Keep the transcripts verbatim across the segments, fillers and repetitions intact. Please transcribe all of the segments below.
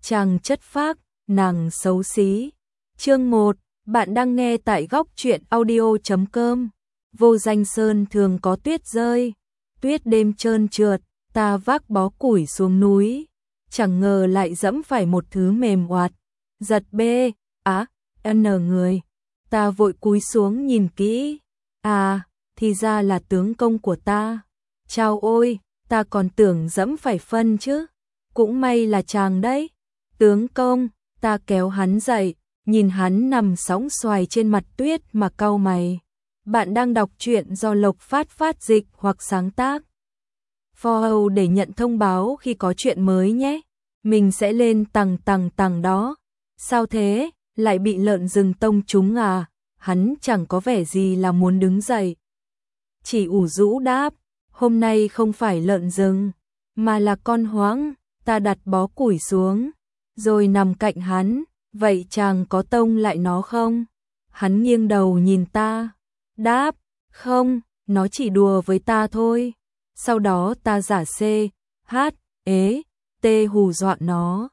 chàng chất phác, nàng xấu xí. Chương một, bạn đang nghe tại góc truyện audio chấm com. Vô Danh Sơn thường có tuyết rơi, tuyết đêm trơn trượt, ta vác bó củi xuống núi, chẳng ngờ lại dẫm phải một thứ mềm oạt, giật bê, á, n người. Ta vội cúi xuống nhìn kỹ, à, thì ra là tướng công của ta. Chao ôi, ta còn tưởng dẫm phải phân chứ, cũng may là chàng đấy. Tướng công, ta kéo hắn dậy, nhìn hắn nằm sóng xoài trên mặt tuyết mà cau mày. Bạn đang đọc truyện do Lộc Phát phát dịch hoặc sáng tác. Follow để nhận thông báo khi có chuyện mới nhé. Mình sẽ lên tầng tầng tầng đó. Sao thế, lại bị lợn rừng tông trúng à? Hắn chẳng có vẻ gì là muốn đứng dậy. Chỉ ủ rũ đáp, hôm nay không phải lợn rừng, mà là con hoang. Ta đặt bó củi xuống, rồi nằm cạnh hắn. Vậy chàng có tông lại nó không? Hắn nghiêng đầu nhìn ta, đáp, không, nó chỉ đùa với ta thôi. Sau đó ta giả C, H, ế, T hù dọa nó.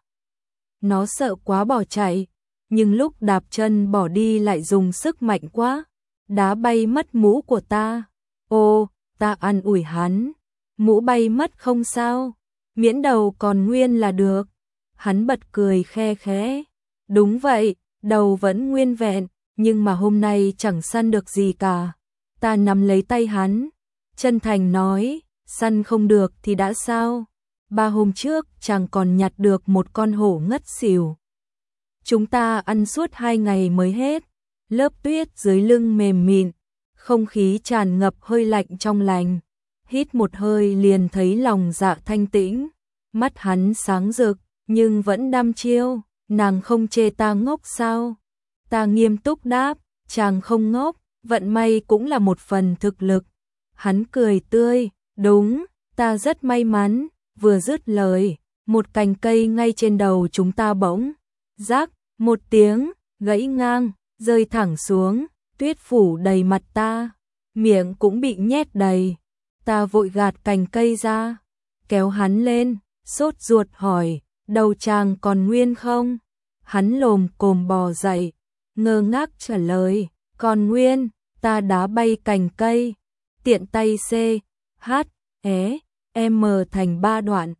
Nó sợ quá bỏ chạy, nhưng lúc đạp chân bỏ đi lại dùng sức mạnh quá, đá bay mất mũ của ta. Ô, ta an ủi hắn, mũ bay mất không sao, miễn đầu còn nguyên là được. Hắn bật cười khe khẽ. Đúng vậy, đầu vẫn nguyên vẹn, nhưng mà hôm nay chẳng săn được gì cả. Ta nắm lấy tay hắn, chân thành nói, săn không được thì đã sao? Ba hôm trước chàng còn nhặt được một con hổ ngất xỉu. Chúng ta ăn suốt hai ngày mới hết, lớp tuyết dưới lưng mềm mịn, không khí tràn ngập hơi lạnh trong lành. Hít một hơi liền thấy lòng dạ thanh tĩnh, mắt hắn sáng rực, nhưng vẫn đăm chiêu. Nàng không chê ta ngốc sao? Ta nghiêm túc đáp, chàng không ngốc, vận may cũng là một phần thực lực. Hắn cười tươi, đúng, ta rất may mắn. Vừa dứt lời, một cành cây ngay trên đầu chúng ta bỗng, rác, một tiếng, gãy ngang, rơi thẳng xuống, tuyết phủ đầy mặt ta, miệng cũng bị nhét đầy. Ta vội gạt cành cây ra, kéo hắn lên, sốt ruột hỏi, đầu chàng còn nguyên không? Hắn lồm cồm bò dậy, ngơ ngác trả lời, còn nguyên. Ta đá bay cành cây, tiện tay C, H, é, M thành ba đoạn,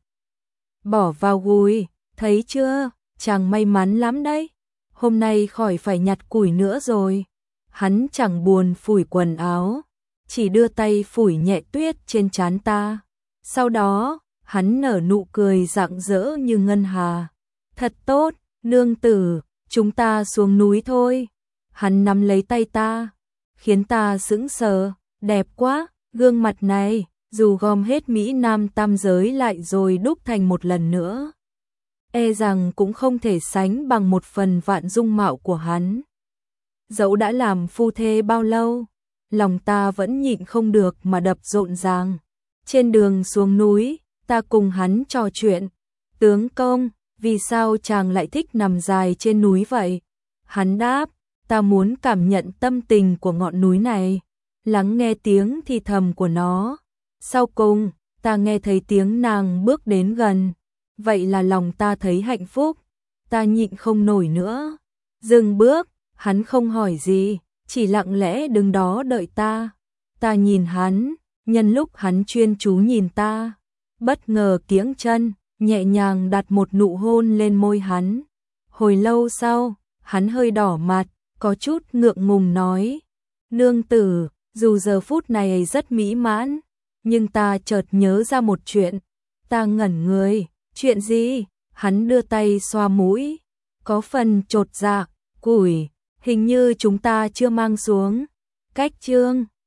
bỏ vào gùi. Thấy chưa, chàng may mắn lắm đấy, hôm nay khỏi phải nhặt củi nữa rồi. Hắn chẳng buồn phủi quần áo, chỉ đưa tay phủi nhẹ tuyết trên trán ta. Sau đó, hắn nở nụ cười rạng rỡ như ngân hà. Thật tốt, nương tử, chúng ta xuống núi thôi. Hắn nắm lấy tay ta, khiến ta sững sờ, đẹp quá, gương mặt này, dù gom hết Mỹ Nam tam giới lại rồi đúc thành một lần nữa, e rằng cũng không thể sánh bằng một phần vạn dung mạo của hắn. Dẫu đã làm phu thê bao lâu, lòng ta vẫn nhịn không được mà đập rộn ràng. Trên đường xuống núi, ta cùng hắn trò chuyện. Tướng công, vì sao chàng lại thích nằm dài trên núi vậy? Hắn đáp, ta muốn cảm nhận tâm tình của ngọn núi này, lắng nghe tiếng thì thầm của nó. Sau cùng, ta nghe thấy tiếng nàng bước đến gần. Vậy là lòng ta thấy hạnh phúc, ta nhịn không nổi nữa. Dừng bước, hắn không hỏi gì, chỉ lặng lẽ đứng đó đợi ta. Ta nhìn hắn, nhân lúc hắn chuyên chú nhìn ta, bất ngờ kiễng chân, nhẹ nhàng đặt một nụ hôn lên môi hắn. Hồi lâu sau, hắn hơi đỏ mặt, có chút ngượng ngùng nói, nương tử, dù giờ phút này rất mỹ mãn, nhưng ta chợt nhớ ra một chuyện. Ta ngẩn người, chuyện gì? Hắn đưa tay xoa mũi, có phần chột dạ, củi, hình như chúng ta chưa mang xuống. Cách chương